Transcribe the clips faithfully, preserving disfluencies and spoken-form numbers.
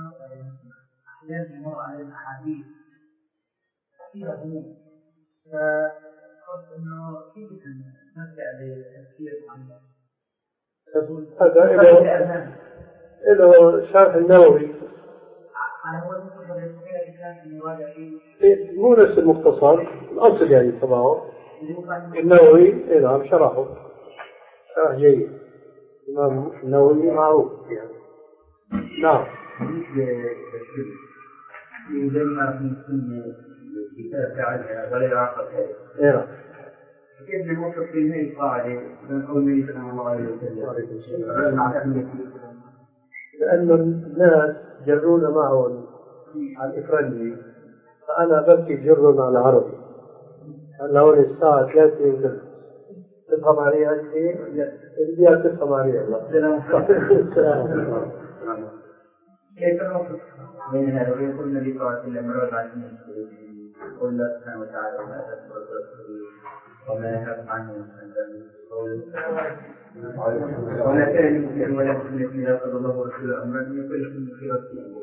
أحيانا يمر على الأحاديث فيها هموم، فقلت إنه كيف نرجع للتفكير عن هذا إلى إلى شرح النووي. مو نفس المختصر الأصل يعني طبعه النووي نعم شرحه شرح جيد. الإمام النووي معروف يعني. نعم. يجمع في السنة كتاب تعالى ولا يعقد إيه. كيف نوصف في هذه القاعدة من قول النبي صلى الله عليه وسلم؟ لأن الناس جرون معهم على الإفرنجي، فأنا ببكي جرون على العربي. أنا هون الساعة ثلاثة يمكن تفهم عليها أنت؟ اللي تفهم عليها. كيف نوصف بين هذا ويقول النبي صلى الله عليه وسلم مرة على قول الله سبحانه وتعالى وما يهرب عنه ولا كان يمكن ولا يمكن إذا قضى الله ورسوله أمرا يقول لكم خيرا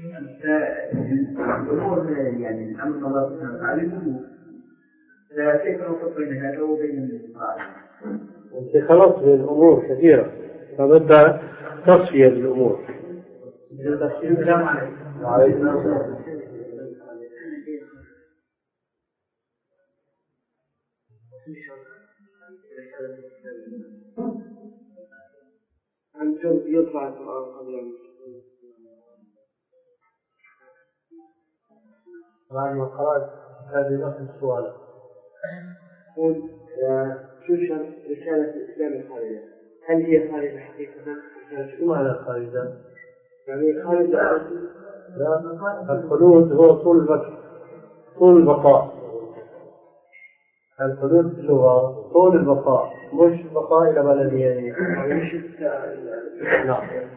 فالأمور يعني الأمر الله سبحانه وتعالى الأمور فكيف نوصف بين هذا وبين القاعدة؟ أنت خلصت من الأمور كثيرة فبدأ تصفية الأمور. السلام عليكم. وعليكم السلام. أنتم يطلع القرآن قبل أن بعد ما قرأت هذه نفس السؤال قل شو شرط رسالة الإسلام الخالدة؟ هل هي خالدة حقيقة؟ شو معنى خالدة؟ يعني خالدة لا، الخلود هو طول البقاء. طول البقاء الخلود في اللغة طول البقاء، مش بقاء إلى بلد يعني. مش نعم.